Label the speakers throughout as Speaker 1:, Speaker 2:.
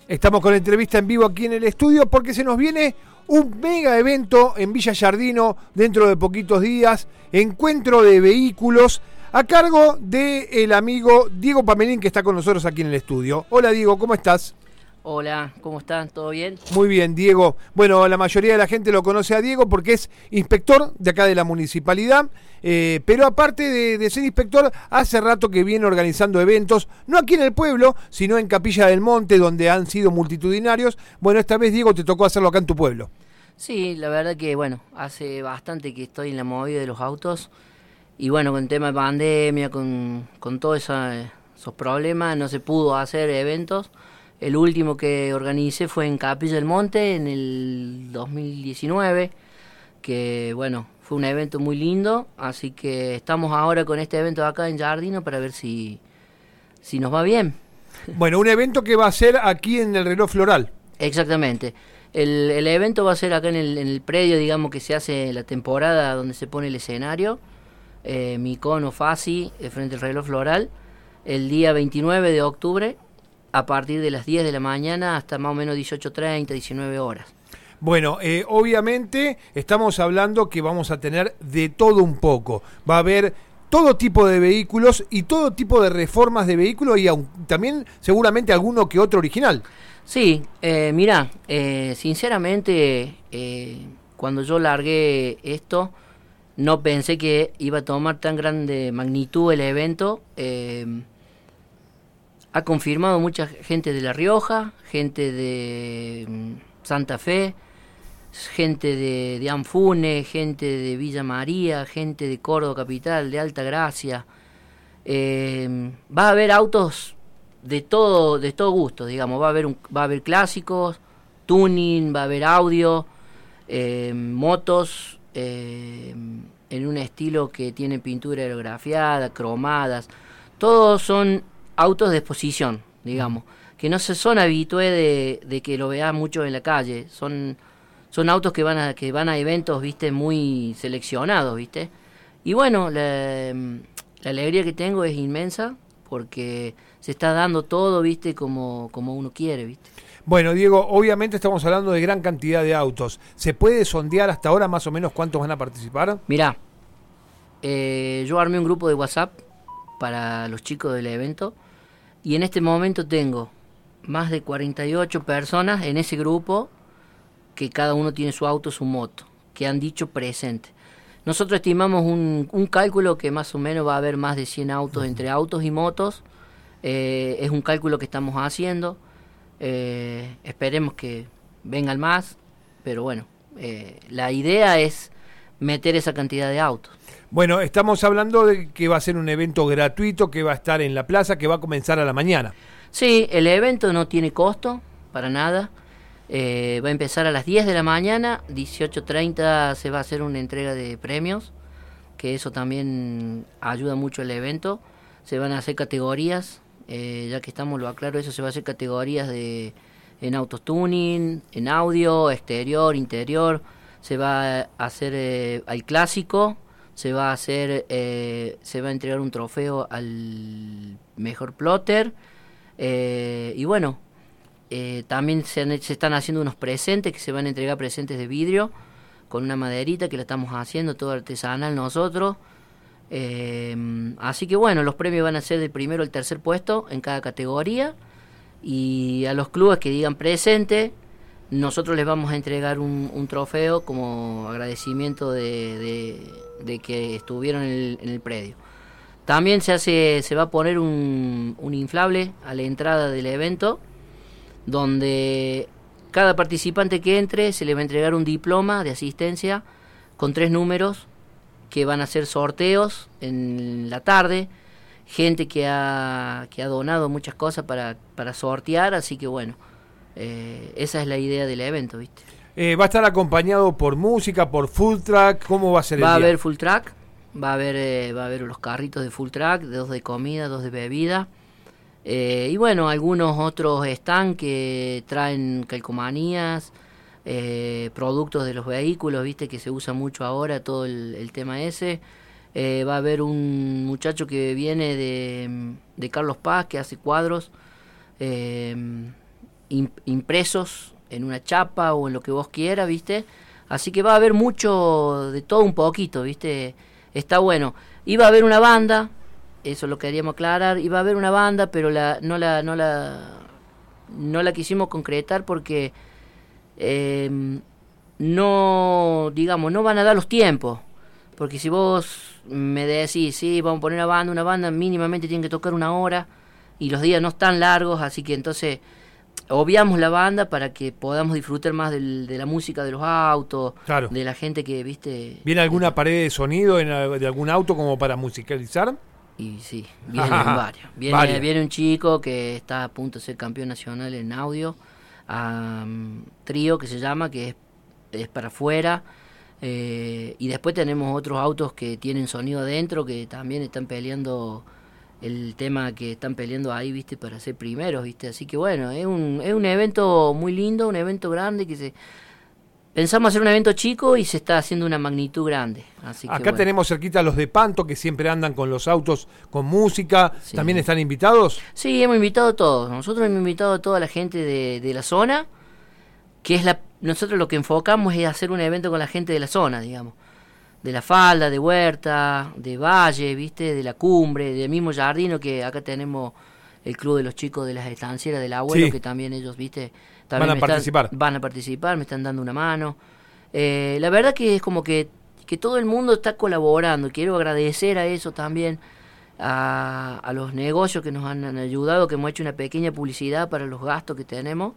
Speaker 1: Estamos con entrevista en vivo aquí en el estudio porque se nos viene un mega evento en Villa Giardino dentro de poquitos días, encuentro de vehículos a cargo del amigo Diego Pamelín, que está con nosotros aquí en el estudio. Hola Diego, ¿cómo estás?
Speaker 2: Hola, ¿cómo están? ¿Todo bien?
Speaker 1: Muy bien, Diego. Bueno, la mayoría de la gente lo conoce a Diego porque es inspector de acá de la municipalidad, pero aparte de ser inspector, hace rato que viene organizando eventos, no aquí en el pueblo, sino en Capilla del Monte, donde han sido multitudinarios. Bueno, esta vez, Diego, te tocó hacerlo acá en tu pueblo.
Speaker 2: Sí, la verdad que, bueno, hace bastante que estoy en la movida de los autos y, bueno, con el tema de pandemia, con todos esos problemas, no se pudo hacer eventos. El último que organicé fue en Capilla del Monte en el 2019, que bueno, fue un evento muy lindo, así que estamos ahora con este evento acá en Giardino para ver si nos va bien.
Speaker 1: Bueno, un evento que va a ser aquí en el Reloj Floral.
Speaker 2: Exactamente. El evento va a ser acá en el predio, digamos, que se hace la temporada donde se pone el escenario, Micono Fasi, frente al Reloj Floral, el día 29 de octubre, a partir de las 10 de la mañana hasta más o menos 18:30, 19 horas.
Speaker 1: Bueno, obviamente estamos hablando que vamos a tener de todo un poco. Va a haber todo tipo de vehículos y todo tipo de reformas de vehículos y también seguramente alguno que otro original.
Speaker 2: Sí, mirá, sinceramente, cuando yo largué esto, no pensé que iba a tomar tan grande magnitud el evento. Ha confirmado mucha gente de La Rioja, gente de Santa Fe, gente de Anfune, gente de Villa María, gente de Córdoba Capital, de Alta Gracia. Va a haber autos de todo gusto, digamos. Va a haber clásicos, tuning, va a haber audio, motos en un estilo que tiene pintura aerografiada, cromadas. Todos son autos de exposición, digamos, que no se son habitué de que lo veas mucho en la calle. Son autos que van a eventos, viste, muy seleccionados, viste. Y bueno, la alegría que tengo es inmensa porque se está dando todo, viste, como uno quiere, viste.
Speaker 1: Bueno, Diego, obviamente estamos hablando de gran cantidad de autos. ¿Se puede sondear hasta ahora más o menos cuántos van a participar?
Speaker 2: Mirá, yo armé un grupo de WhatsApp para los chicos del evento y en este momento tengo más de 48 personas en ese grupo, que cada uno tiene su auto, su moto, que han dicho presente. Nosotros estimamos un cálculo que más o menos va a haber más de 100 autos entre autos y motos. Es un cálculo que estamos haciendo. Esperemos que vengan más, pero bueno, la idea es meter esa cantidad de autos.
Speaker 1: Bueno, estamos hablando de que va a ser un evento gratuito, que va a estar en la plaza, que va a comenzar a la mañana.
Speaker 2: Sí, el evento no tiene costo para nada. Va a empezar a las 10 de la mañana, 18:30 se va a hacer una entrega de premios, que eso también ayuda mucho al evento. Se van a hacer categorías, ya que estamos, lo aclaro, eso se va a hacer categorías en autos tuning, en audio, exterior, interior. Se va a hacer al clásico, se va a entregar un trofeo al mejor plotter, y bueno, también se están haciendo unos presentes que se van a entregar, presentes de vidrio con una maderita que la estamos haciendo todo artesanal nosotros. Así que bueno, los premios van a ser del primero al tercer puesto en cada categoría, y a los clubes que digan presente nosotros les vamos a entregar un trofeo como agradecimiento de que estuvieron en el predio. También se va a poner un inflable a la entrada del evento, donde cada participante que entre se le va a entregar un diploma de asistencia con 3 números, que van a hacer sorteos en la tarde, gente que ha donado muchas cosas para sortear, así que bueno, esa es la idea del evento, ¿viste?
Speaker 1: ¿Va a estar acompañado por música, por full track? ¿Cómo va a ser el día?
Speaker 2: Va a haber full track, va a haber los carritos de full track, 2 de comida, 2 de bebida. Y bueno, algunos otros stands que traen calcomanías, productos de los vehículos, viste que se usa mucho ahora todo el tema ese. Va a haber un muchacho que viene de Carlos Paz, que hace cuadros. impresos en una chapa o en lo que vos quieras, ¿viste? Así que va a haber mucho de todo un poquito, ¿viste? Está bueno. Iba a haber una banda, eso lo queríamos aclarar, iba a haber una banda, pero no la quisimos concretar porque no, digamos, no van a dar los tiempos. Porque si vos me decís, sí, vamos a poner una banda mínimamente tiene que tocar 1 hora y los días no están largos, así que entonces obviamos la banda para que podamos disfrutar más de la música de los autos,
Speaker 1: Claro.
Speaker 2: de la gente que, viste...
Speaker 1: ¿Viene alguna pared de sonido de algún auto como para musicalizar?
Speaker 2: Y sí, vienen varios. Viene un chico que está a punto de ser campeón nacional en audio, trío que se llama, que es para afuera. Y después tenemos otros autos que tienen sonido adentro, que también están peleando el tema que están peleando ahí, viste, para ser primeros, viste. Así que bueno, es un evento muy lindo, un evento grande que pensamos hacer un evento chico y se está haciendo una magnitud grande. Así que
Speaker 1: Acá
Speaker 2: bueno.
Speaker 1: tenemos cerquita a los de Panto, que siempre andan con los autos con música.
Speaker 2: Sí.
Speaker 1: ¿También están invitados?
Speaker 2: Sí, hemos invitado a todos. Nosotros hemos invitado a toda la gente de la zona, que es nosotros lo que enfocamos es hacer un evento con la gente de la zona, digamos. De La Falda, de Huerta, de Valle, viste, de La Cumbre, del mismo Jardino, que acá tenemos el club de los chicos de las estancieras del abuelo,
Speaker 1: Sí.
Speaker 2: que también ellos, viste, también
Speaker 1: Van a participar.
Speaker 2: van a participar, me están dando una mano. La verdad que es como que todo el mundo está colaborando. Quiero agradecer a eso también, a los negocios que nos han ayudado, que hemos hecho una pequeña publicidad para los gastos que tenemos.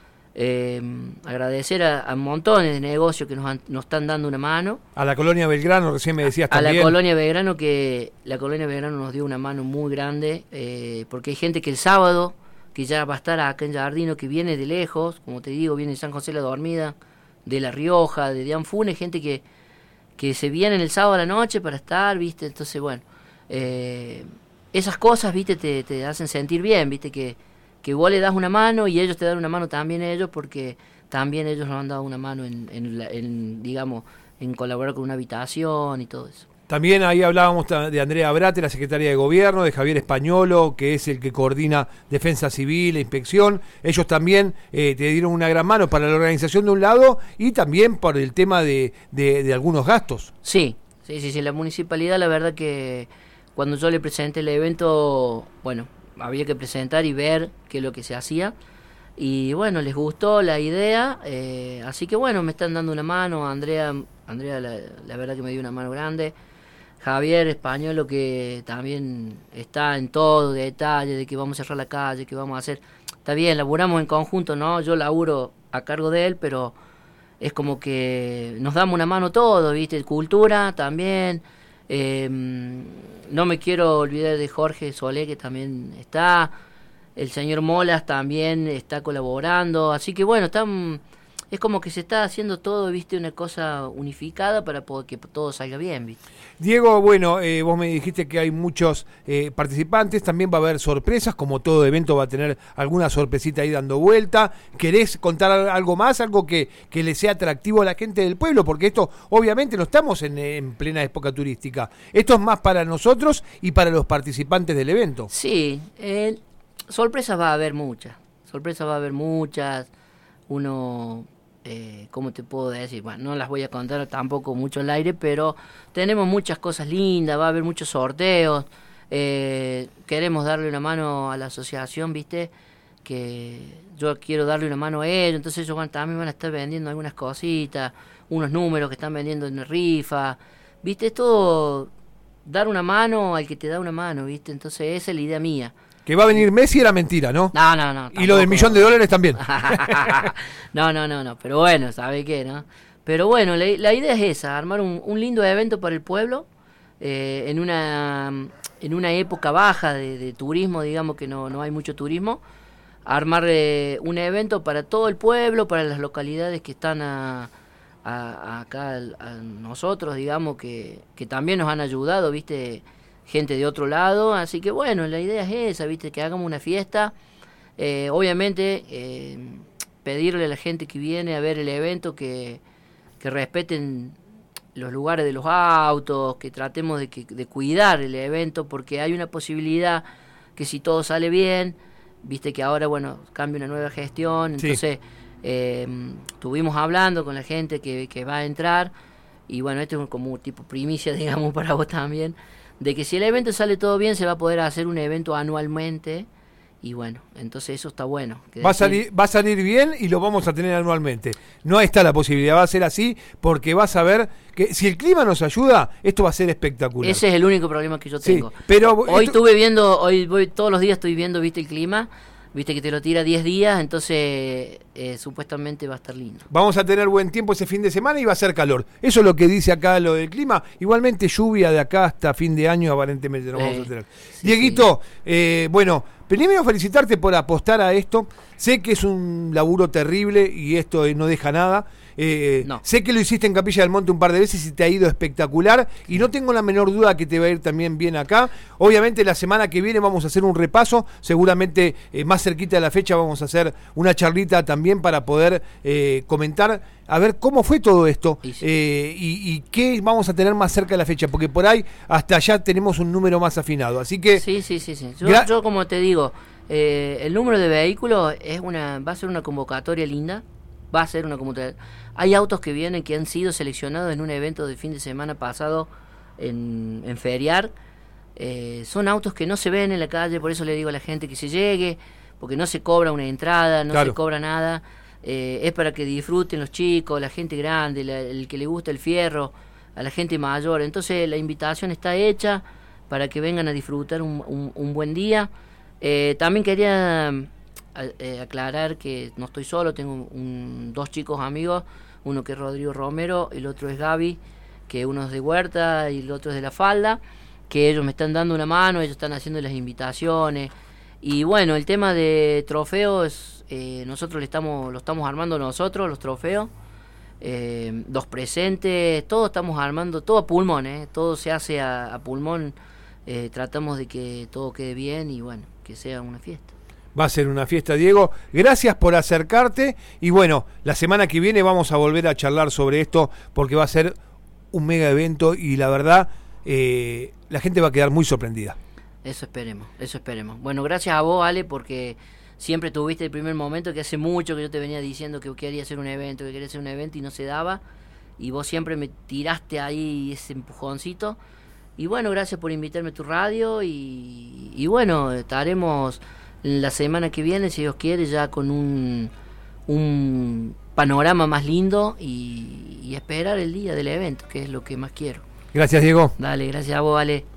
Speaker 2: Agradecer a montones de negocios que nos están dando una mano.
Speaker 1: A la colonia Belgrano, recién me decías también.
Speaker 2: A la colonia Belgrano, que la colonia Belgrano nos dio una mano muy grande, porque hay gente que el sábado, que ya va a estar acá en Jardino, que viene de lejos, como te digo, viene de San José de la Dormida, de La Rioja, de Dianfunes, gente que se viene el sábado a la noche para estar, viste. Entonces, bueno, esas cosas, viste, te hacen sentir bien, viste, que vos le das una mano y ellos te dan una mano también ellos, porque también ellos nos han dado una mano en digamos, en colaborar con una habitación y todo eso.
Speaker 1: También ahí hablábamos de Andrea Brate, la secretaria de Gobierno, de Javier Españolo, que es el que coordina Defensa Civil e Inspección. Ellos también te dieron una gran mano para la organización de un lado y también por el tema de algunos gastos.
Speaker 2: Sí, la municipalidad, la verdad que cuando yo le presenté el evento, bueno, había que presentar y ver qué es lo que se hacía. Y bueno, les gustó la idea, así que bueno, me están dando una mano. Andrea la verdad que me dio una mano grande. Javier Españolo, que también está en todo detalle de que vamos a cerrar la calle, que vamos a hacer. Está bien, laburamos en conjunto, ¿no? Yo laburo a cargo de él, pero es como que nos damos una mano todos, ¿viste? Cultura también. No me quiero olvidar de Jorge Solé, que también está. El señor Molas también está colaborando. Así que bueno, es como que se está haciendo todo, ¿viste? Una cosa unificada para que todo salga bien, ¿viste?
Speaker 1: Diego, bueno, vos me dijiste que hay muchos participantes, también va a haber sorpresas, como todo evento va a tener alguna sorpresita ahí dando vuelta. ¿Querés contar algo más, algo que le sea atractivo a la gente del pueblo? Porque esto, obviamente, no estamos en plena época turística. Esto es más para nosotros y para los participantes del evento.
Speaker 2: Sí, sorpresas va a haber muchas. Uno... ¿cómo te puedo decir? Bueno, no las voy a contar tampoco mucho al aire, pero tenemos muchas cosas lindas, va a haber muchos sorteos. Queremos darle una mano a la asociación, ¿viste? Que yo quiero darle una mano a ellos, entonces ellos también van a estar vendiendo algunas cositas, unos números que están vendiendo en rifa, ¿viste? Es todo dar una mano al que te da una mano, ¿viste? Entonces esa es la idea mía.
Speaker 1: Que va a venir Messi era mentira, ¿no?
Speaker 2: No.
Speaker 1: Y
Speaker 2: Tampoco.
Speaker 1: lo del $1.000.000 también.
Speaker 2: No. Pero bueno, ¿sabe qué, no? Pero bueno, la idea es esa, armar un lindo evento para el pueblo, en una época baja de turismo, digamos que no hay mucho turismo. Armar un evento para todo el pueblo, para las localidades que están acá a nosotros, digamos, que también nos han ayudado, ¿viste? Gente de otro lado, así que bueno, la idea es esa, ¿viste? Que hagamos una fiesta, obviamente pedirle a la gente que viene a ver el evento que respeten los lugares de los autos, que tratemos de cuidar el evento, porque hay una posibilidad que si todo sale bien, viste que ahora, bueno, cambia una nueva gestión, entonces estuvimos hablando con la gente que va a entrar, y bueno, esto es como tipo primicia, digamos, para vos también, de que si el evento sale todo bien, se va a poder hacer un evento anualmente. Y bueno, entonces eso está bueno.
Speaker 1: Va a salir bien y lo vamos a tener anualmente. No está la posibilidad, va a ser así, porque vas a ver que si el clima nos ayuda, esto va a ser espectacular.
Speaker 2: Ese es el único problema que yo tengo.
Speaker 1: Pero
Speaker 2: hoy estuve viendo, todos los días estoy viendo, viste, el clima, viste que te lo tira 10 días, entonces supuestamente va a estar lindo.
Speaker 1: Vamos a tener buen tiempo ese fin de semana y va a ser calor. Eso es lo que dice acá lo del clima. Igualmente lluvia de acá hasta fin de año aparentemente no vamos a tener. Sí, Dieguito, bueno, primero felicitarte por apostar a esto. Sé que es un laburo terrible y esto no deja nada. No. Sé que lo hiciste en Capilla del Monte un par de veces y te ha ido espectacular, y no tengo la menor duda que te va a ir también bien acá. Obviamente la semana que viene vamos a hacer un repaso, seguramente más cerquita de la fecha vamos a hacer una charlita también para poder comentar a ver cómo fue todo esto y qué vamos a tener más cerca de la fecha, porque por ahí hasta allá tenemos un número más afinado, así que...
Speaker 2: Sí. Yo como te digo, el número de vehículos va a ser una convocatoria linda. Va a ser una convocatoria. Hay autos que vienen que han sido seleccionados en un evento de fin de semana pasado en Feriar. Son autos que no se ven en la calle, por eso le digo a la gente que se llegue, porque no se cobra una entrada, no se cobra nada. Es para que disfruten los chicos, la gente grande, el que le gusta el fierro, a la gente mayor. Entonces la invitación está hecha para que vengan a disfrutar un buen día. También quería aclarar que no estoy solo, tengo dos chicos amigos, uno que es Rodrigo Romero, el otro es Gaby, que uno es de Huerta y el otro es de La Falda, que ellos me están dando una mano, ellos están haciendo las invitaciones. Y bueno, el tema de trofeos, nosotros lo estamos armando nosotros, los trofeos, los presentes, todo estamos armando, todo a pulmón, todo se hace a pulmón, tratamos de que todo quede bien y bueno, que sea una fiesta.
Speaker 1: Va a ser una fiesta, Diego. Gracias por acercarte. Y bueno, la semana que viene vamos a volver a charlar sobre esto, porque va a ser un mega evento y la verdad, la gente va a quedar muy sorprendida.
Speaker 2: Eso esperemos. Bueno, gracias a vos, Ale, porque siempre tuviste el primer momento, que hace mucho que yo te venía diciendo que quería hacer un evento, y no se daba. Y vos siempre me tiraste ahí ese empujoncito. Y bueno, gracias por invitarme a tu radio. Y bueno, estaremos... la semana que viene, si Dios quiere, ya con un panorama más lindo y esperar el día del evento, que es lo que más quiero.
Speaker 1: Gracias, Diego.
Speaker 2: Dale, gracias a vos, Ale.